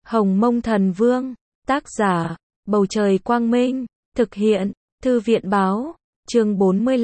Hồng Mông Thần Vương, tác giả, Bầu Trời Quang Minh, thực hiện, Thư viện Báo, chương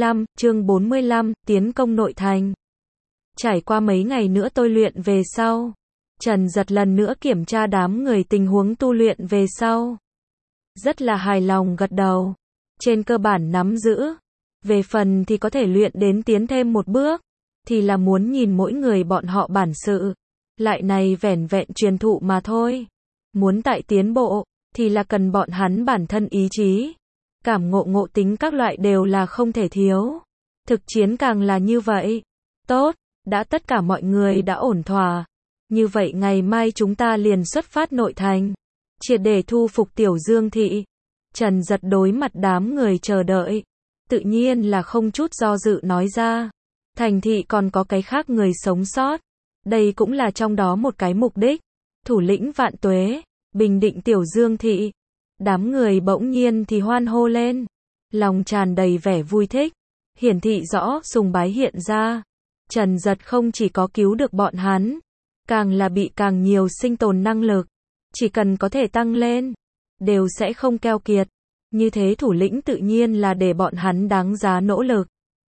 45, tiến công nội thành. Trải qua mấy ngày nữa tôi luyện về sau, Trần Dật lần nữa kiểm tra đám người tình huống tu luyện về sau. Rất là hài lòng gật đầu, trên cơ bản nắm giữ. Về phần thì có thể luyện đến tiến thêm một bước, thì là muốn nhìn mỗi người bọn họ bản sự. Lại này vẻn vẹn truyền thụ mà thôi. Muốn tại tiến bộ, thì là cần bọn hắn bản thân ý chí. Cảm ngộ tính các loại đều là không thể thiếu. Thực chiến càng là như vậy. Tốt, đã tất cả mọi người đã ổn thỏa. Như vậy ngày mai chúng ta liền xuất phát nội thành. Triệt để thu phục Tiểu Dương Thị. Trần Dật đối mặt đám người chờ đợi. Tự nhiên là không chút do dự nói ra. Thành thị còn có cái khác người sống sót. Đây cũng là trong đó một cái mục đích. Thủ lĩnh Vạn Tuế, bình định Tiểu Dương Thị. Đám người bỗng nhiên thì hoan hô lên. Lòng tràn đầy vẻ vui thích. Hiển thị rõ sùng bái hiện ra. Trần Dật không chỉ có cứu được bọn hắn, càng là bị càng nhiều sinh tồn năng lực. Chỉ cần có thể tăng lên, đều sẽ không keo kiệt. Như thế thủ lĩnh tự nhiên là để bọn hắn đáng giá nỗ lực.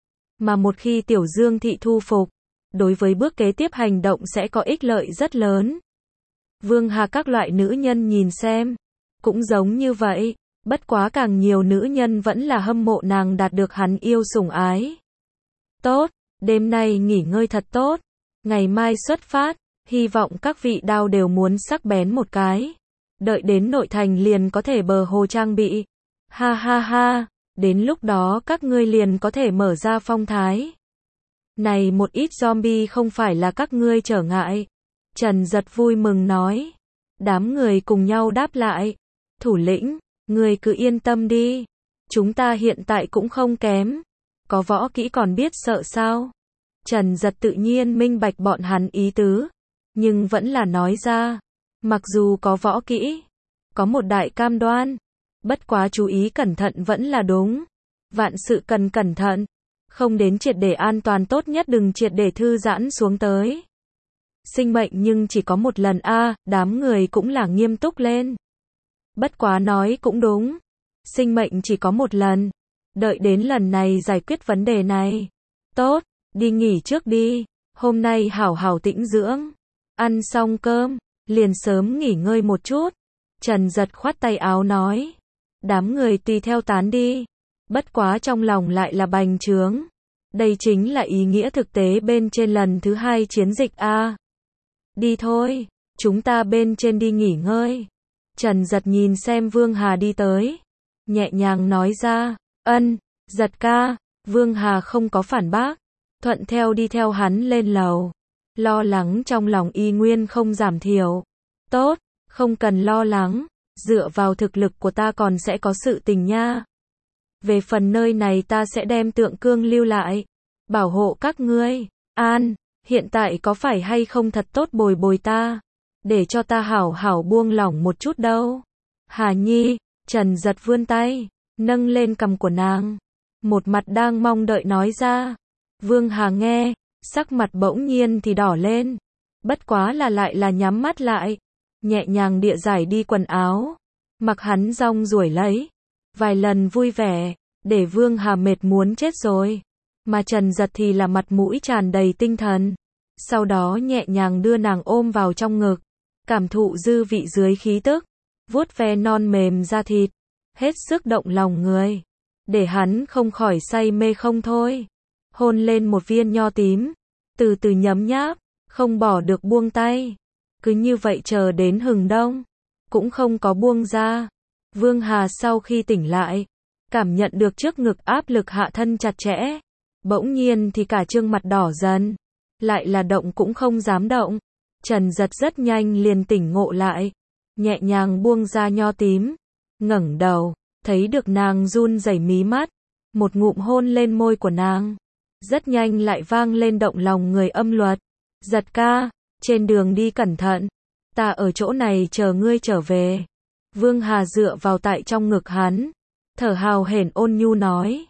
Mà một khi Tiểu Dương Thị thu phục, đối với bước kế tiếp hành động sẽ có ích lợi rất lớn. Vương Hà các loại nữ nhân nhìn xem, cũng giống như vậy, bất quá càng nhiều nữ nhân vẫn là hâm mộ nàng đạt được hắn yêu sủng ái. Tốt, đêm nay nghỉ ngơi thật tốt, ngày mai xuất phát, hy vọng các vị đao đều muốn sắc bén một cái. Đợi đến nội thành liền có thể bờ hồ trang bị. Ha ha ha, đến lúc đó các ngươi liền có thể mở ra phong thái. Này một ít zombie không phải là các ngươi trở ngại. Trần Dật vui mừng nói. Đám người cùng nhau đáp lại. Thủ lĩnh, người cứ yên tâm đi. Chúng ta hiện tại cũng không kém. Có võ kỹ còn biết sợ sao? Trần Dật tự nhiên minh bạch bọn hắn ý tứ. Nhưng vẫn là nói ra. Mặc dù có võ kỹ, có một đại cam đoan. Bất quá chú ý cẩn thận vẫn là đúng. Vạn sự cần cẩn thận. Không đến triệt để an toàn tốt nhất đừng triệt để thư giãn xuống tới. Sinh mệnh nhưng chỉ có một lần đám người cũng là nghiêm túc lên. Bất quá nói cũng đúng. Sinh mệnh chỉ có một lần. Đợi đến lần này giải quyết vấn đề này. Tốt, đi nghỉ trước đi. Hôm nay hảo hảo tĩnh dưỡng. Ăn xong cơm, liền sớm nghỉ ngơi một chút. Trần Dật khoát tay áo nói. Đám người tùy theo tán đi. Bất quá trong lòng lại là bành trướng. Đây chính là ý nghĩa thực tế bên trên lần thứ 2 chiến dịch Đi thôi, chúng ta bên trên đi nghỉ ngơi. Trần Dật nhìn xem Vương Hà đi tới. Nhẹ nhàng nói ra, Dật ca. Vương Hà không có phản bác. Thuận theo đi theo hắn lên lầu. Lo lắng trong lòng y nguyên không giảm thiểu. Tốt, không cần lo lắng. Dựa vào thực lực của ta còn sẽ có sự tình nha. Về phần nơi này ta sẽ đem Tượng Cương lưu lại. Bảo hộ các ngươi. Hiện tại có phải hay không thật tốt bồi ta. Để cho ta hảo hảo buông lỏng một chút đâu. Hà Nhi, Trần Dật vươn tay. Nâng lên cằm của nàng. Một mặt đang mong đợi nói ra. Vương Hà nghe. Sắc mặt bỗng nhiên thì đỏ lên. Bất quá là lại là nhắm mắt lại. Nhẹ nhàng địa giải đi quần áo. Mặc hắn rong ruổi lấy. Vài lần vui vẻ. Để Vương Hà mệt muốn chết rồi. Mà Trần Dật thì là mặt mũi tràn đầy tinh thần. Sau đó nhẹ nhàng đưa nàng ôm vào trong ngực. Cảm thụ dư vị dưới khí tức. Vuốt ve non mềm da thịt. Hết sức động lòng người. Để hắn không khỏi say mê không thôi. Hôn lên một viên nho tím. Từ từ nhấm nháp. Không bỏ được buông tay. Cứ như vậy chờ đến hừng đông. Cũng không có buông ra. Vương Hà sau khi tỉnh lại. Cảm nhận được trước ngực áp lực hạ thân chặt chẽ. Bỗng nhiên thì cả trương mặt đỏ dần. Lại là động cũng không dám động. Trần Dật rất nhanh liền tỉnh ngộ lại. Nhẹ nhàng buông ra nho tím. Ngẩng đầu. Thấy được nàng run rẩy mí mắt. Một ngụm hôn lên môi của nàng. Rất nhanh lại vang lên động lòng người âm luật. Dật ca, trên đường đi cẩn thận. Ta ở chỗ này chờ ngươi trở về. Vương Hà dựa vào tại trong ngực hắn. Thở hào hển ôn nhu nói.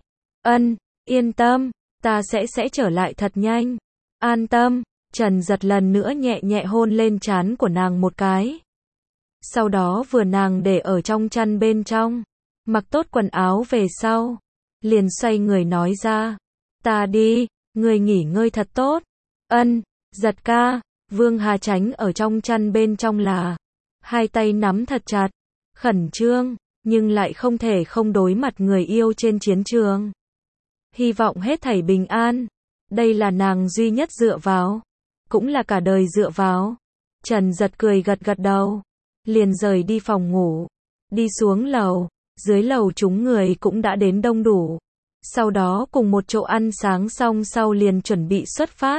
Yên tâm, ta sẽ trở lại thật nhanh. An tâm. Trần Dật lần nữa nhẹ nhẹ hôn lên trán của nàng một cái. Sau đó vừa nàng để ở trong chăn bên trong, mặc tốt quần áo về sau, liền xoay người nói ra, ta đi, ngươi nghỉ ngơi thật tốt. Ân, Giật ca. Vương Hà tránh ở trong chăn bên trong là, hai tay nắm thật chặt, khẩn trương, nhưng lại không thể không đối mặt người yêu trên chiến trường. Hy vọng hết thảy bình an, đây là nàng duy nhất dựa vào, cũng là cả đời dựa vào. Trần Giật cười gật gật đầu, liền rời đi phòng ngủ, đi xuống lầu, dưới lầu chúng người cũng đã đến đông đủ. Sau đó cùng một chỗ ăn sáng xong sau liền chuẩn bị xuất phát.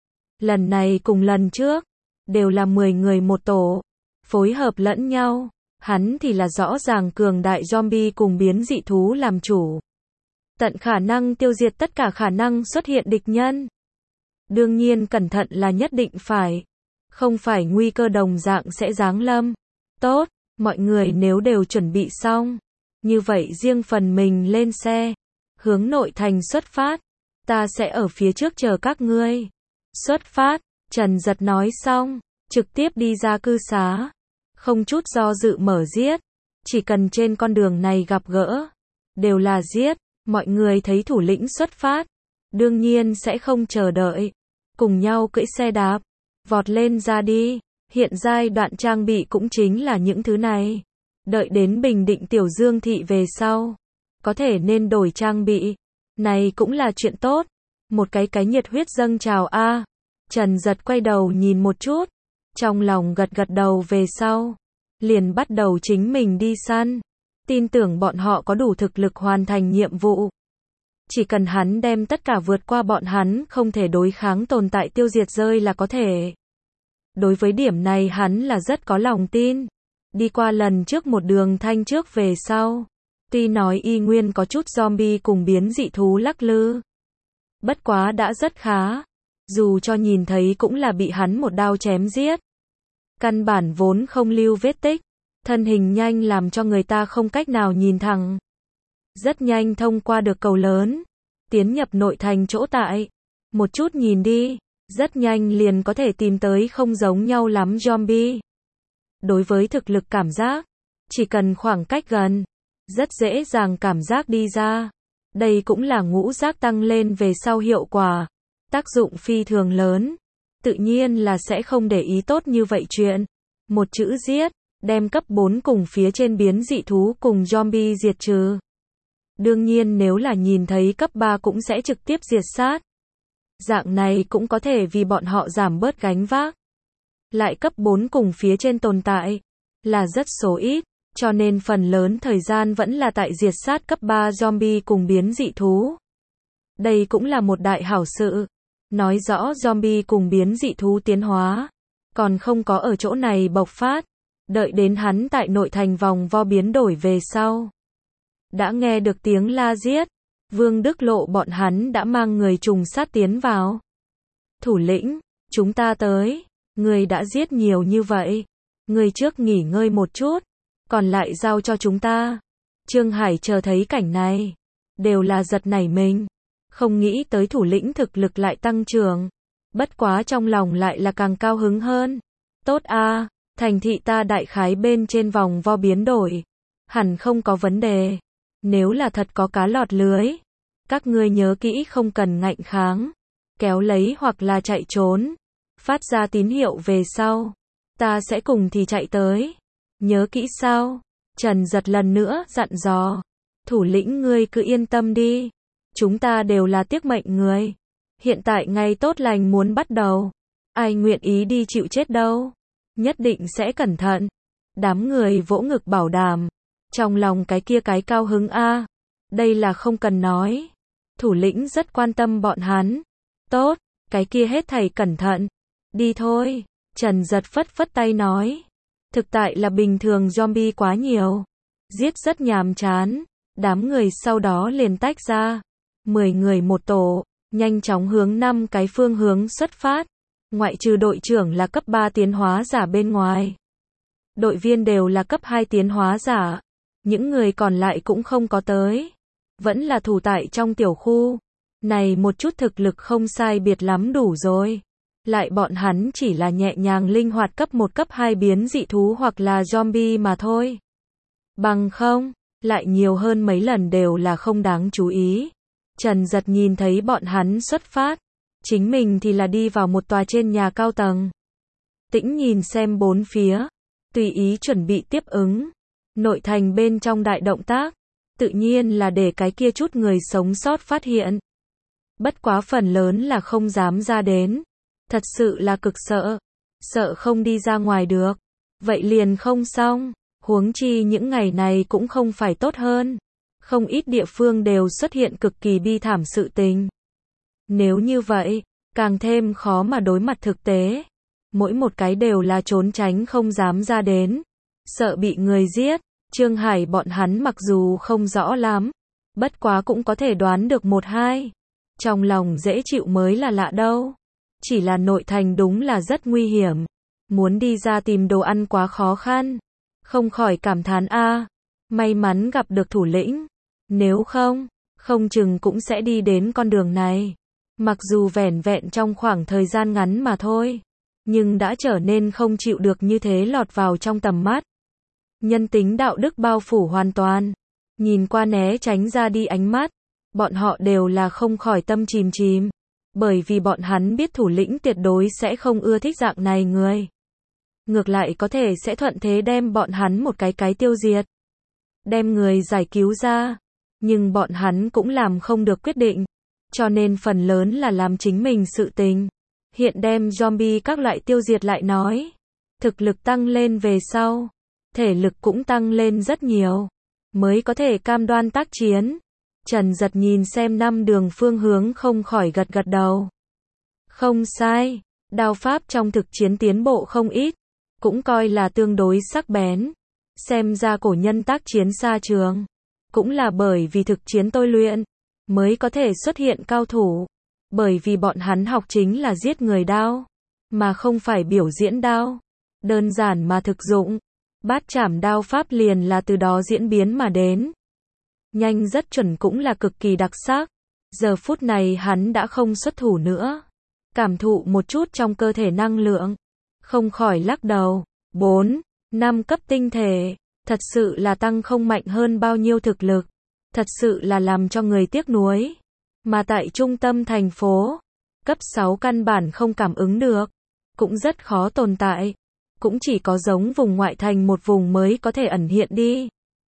Lần này cùng lần trước, đều là 10 người một tổ, phối hợp lẫn nhau, hắn thì là rõ ràng cường đại zombie cùng biến dị thú làm chủ. Tận khả năng tiêu diệt tất cả khả năng xuất hiện địch nhân. Đương nhiên cẩn thận là nhất định phải, không phải nguy cơ đồng dạng sẽ giáng lâm. Tốt, mọi người nếu đều chuẩn bị xong, như vậy riêng phần mình lên xe, hướng nội thành xuất phát, ta sẽ ở phía trước chờ các ngươi. Xuất phát, Trần Giật nói xong, trực tiếp đi ra cư xá, không chút do dự mở giết, chỉ cần trên con đường này gặp gỡ, đều là giết. Mọi người thấy thủ lĩnh xuất phát, đương nhiên sẽ không chờ đợi, cùng nhau cưỡi xe đạp, vọt lên ra đi. Hiện giai đoạn trang bị cũng chính là những thứ này. Đợi đến bình định Tiểu Dương thị về sau, có thể nên đổi trang bị. Này cũng là chuyện tốt. Một cái nhiệt huyết dâng trào a. Trần Giật quay đầu nhìn một chút, trong lòng gật gật đầu về sau, liền bắt đầu chính mình đi săn. Tin tưởng bọn họ có đủ thực lực hoàn thành nhiệm vụ. Chỉ cần hắn đem tất cả vượt qua bọn hắn không thể đối kháng tồn tại tiêu diệt rơi là có thể. Đối với điểm này hắn là rất có lòng tin. Đi qua lần trước một đường thanh trước về sau, tuy nói y nguyên có chút zombie cùng biến dị thú lắc lư, bất quá đã rất khá. Dù cho nhìn thấy cũng là bị hắn một đao chém giết. Căn bản vốn không lưu vết tích. Thân hình nhanh làm cho người ta không cách nào nhìn thẳng. Rất nhanh thông qua được cầu lớn, tiến nhập nội thành chỗ tại. Một chút nhìn đi, rất nhanh liền có thể tìm tới không giống nhau lắm zombie. Đối với thực lực cảm giác, chỉ cần khoảng cách gần, rất dễ dàng cảm giác đi ra. Đây cũng là ngũ giác tăng lên về sau hiệu quả, tác dụng phi thường lớn. Tự nhiên là sẽ không để ý tốt như vậy chuyện. Một chữ giết, đem cấp 4 cùng phía trên biến dị thú cùng zombie diệt trừ. Đương nhiên nếu là nhìn thấy cấp 3 cũng sẽ trực tiếp diệt sát. Dạng này cũng có thể vì bọn họ giảm bớt gánh vác. Lại cấp 4 cùng phía trên tồn tại, là rất số ít, cho nên phần lớn thời gian vẫn là tại diệt sát cấp 3 zombie cùng biến dị thú. Đây cũng là một đại hảo sự. Nói rõ zombie cùng biến dị thú tiến hóa, còn không có ở chỗ này bộc phát. Đợi đến hắn tại nội thành vòng vo biến đổi về sau, đã nghe được tiếng la giết, Vương Đức Lộ bọn hắn đã mang người trùng sát tiến vào. Thủ lĩnh, chúng ta tới, người đã giết nhiều như vậy, người trước nghỉ ngơi một chút, còn lại giao cho chúng ta. Trương Hải chờ thấy cảnh này, đều là giật nảy mình, không nghĩ tới thủ lĩnh thực lực lại tăng trưởng, bất quá trong lòng lại là càng cao hứng hơn. Tốt a. Thành thị ta đại khái bên trên vòng vo biến đổi, hẳn không có vấn đề. Nếu là thật có cá lọt lưới, các ngươi nhớ kỹ không cần ngạnh kháng, kéo lấy hoặc là chạy trốn, phát ra tín hiệu về sau, ta sẽ cùng thì chạy tới. Nhớ kỹ sao? Trần Giật lần nữa dặn dò. Thủ lĩnh ngươi cứ yên tâm đi, chúng ta đều là tiếc mệnh người. Hiện tại ngày tốt lành muốn bắt đầu, ai nguyện ý đi chịu chết đâu. Nhất định sẽ cẩn thận. Đám người vỗ ngực bảo đảm. Trong lòng cái kia cái cao hứng a. Đây là không cần nói. Thủ lĩnh rất quan tâm bọn hắn. Tốt, cái kia hết thảy cẩn thận. Đi thôi. Trần Giật phất phất tay nói. Thực tại là bình thường zombie quá nhiều. Giết rất nhàm chán. Đám người sau đó liền tách ra. 10 người một tổ, nhanh chóng hướng 5 cái phương hướng xuất phát. Ngoại trừ đội trưởng là cấp 3 tiến hóa giả bên ngoài. Đội viên đều là cấp 2 tiến hóa giả. Những người còn lại cũng không có tới. Vẫn là thủ tại trong tiểu khu. Này một chút thực lực không sai biệt lắm đủ rồi. lại bọn hắn chỉ là nhẹ nhàng linh hoạt cấp 1 cấp 2 biến dị thú hoặc là zombie mà thôi. Bằng không, lại nhiều hơn mấy lần đều là không đáng chú ý. Trần Giật nhìn thấy bọn hắn xuất phát, chính mình thì là đi vào một tòa trên nhà cao tầng. Tĩnh nhìn xem bốn phía, tùy ý chuẩn bị tiếp ứng. Nội thành bên trong đại động tác, tự nhiên là để cái kia chút người sống sót phát hiện. Bất quá phần lớn là không dám ra đến. Thật sự là cực sợ. Sợ không đi ra ngoài được. Vậy liền không xong. Huống chi những ngày này cũng không phải tốt hơn. Không ít địa phương đều xuất hiện cực kỳ bi thảm sự tình. Nếu như vậy, càng thêm khó mà đối mặt thực tế. Mỗi một cái đều là trốn tránh không dám ra đến. Sợ bị người giết. Trương Hải bọn hắn mặc dù không rõ lắm, bất quá cũng có thể đoán được một hai. Trong lòng dễ chịu mới là lạ đâu. Chỉ là nội thành đúng là rất nguy hiểm. Muốn đi ra tìm đồ ăn quá khó khăn. Không khỏi cảm thán may mắn gặp được thủ lĩnh. Nếu không, không chừng cũng sẽ đi đến con đường này. Mặc dù vẻn vẹn trong khoảng thời gian ngắn mà thôi, nhưng đã trở nên không chịu được như thế lọt vào trong tầm mắt. Nhân tính đạo đức bao phủ hoàn toàn. Nhìn qua né tránh ra đi ánh mắt, bọn họ đều là không khỏi tâm chìm chìm. Bởi vì bọn hắn biết thủ lĩnh tuyệt đối sẽ không ưa thích dạng này người. Ngược lại có thể sẽ thuận thế đem bọn hắn một cái tiêu diệt. Đem người giải cứu ra. Nhưng bọn hắn cũng làm không được quyết định. Cho nên phần lớn là làm chính mình sự tình. Hiện đem zombie các loại tiêu diệt lại nói. Thực lực tăng lên về sau. Thể lực cũng tăng lên rất nhiều. Mới có thể cam đoan tác chiến. Trần Giật nhìn xem 5 đường phương hướng không khỏi gật gật đầu. Không sai. Đao pháp trong thực chiến tiến bộ không ít. Cũng coi là tương đối sắc bén. Xem ra cổ nhân tác chiến xa trường. Cũng là bởi vì thực chiến tôi luyện. Mới có thể xuất hiện cao thủ. Bởi vì bọn hắn học chính là giết người đao. Mà không phải biểu diễn đao. Đơn giản mà thực dụng. Bát chảm đao pháp liền là từ đó diễn biến mà đến. Nhanh rất chuẩn cũng là cực kỳ đặc sắc. Giờ phút này hắn đã không xuất thủ nữa. Cảm thụ một chút trong cơ thể năng lượng. Không khỏi lắc đầu. 4, 5 cấp tinh thể. Thật sự là tăng không mạnh hơn bao nhiêu thực lực. Thật sự là làm cho người tiếc nuối. Mà tại trung tâm thành phố, cấp 6 căn bản không cảm ứng được. Cũng rất khó tồn tại. Cũng chỉ có giống vùng ngoại thành một vùng mới có thể ẩn hiện đi.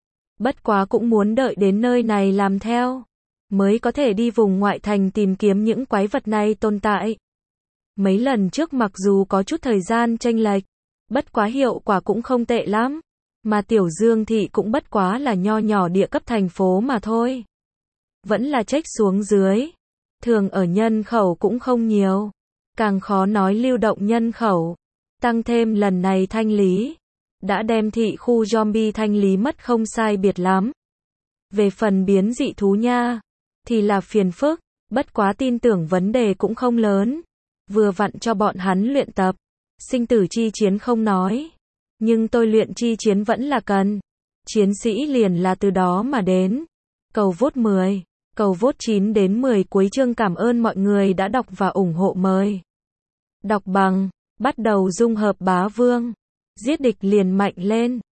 Bất quá cũng muốn đợi đến nơi này làm theo. Mới có thể đi vùng ngoại thành tìm kiếm những quái vật này tồn tại. Mấy lần trước mặc dù có chút thời gian chênh lệch. Bất quá hiệu quả cũng không tệ lắm. Mà Tiểu Dương Thị cũng bất quá là nho nhỏ địa cấp thành phố mà thôi. Vẫn là trách xuống dưới. Thường ở nhân khẩu cũng không nhiều. Càng khó nói lưu động nhân khẩu. Tăng thêm lần này thanh lý. Đã đem thị khu zombie thanh lý mất không sai biệt lắm. Về phần biến dị thú nha. Thì là phiền phức. Bất quá tin tưởng vấn đề cũng không lớn. Vừa vặn cho bọn hắn luyện tập. Sinh tử chi chiến không nói. Nhưng tôi luyện chi chiến vẫn là cần. Chiến sĩ liền là từ đó mà đến. Cầu vote 10. Cầu vote 9 đến 10 cuối chương cảm ơn mọi người đã đọc và ủng hộ mời. Đọc bằng. Bắt đầu dung hợp bá vương. Giết địch liền mạnh lên.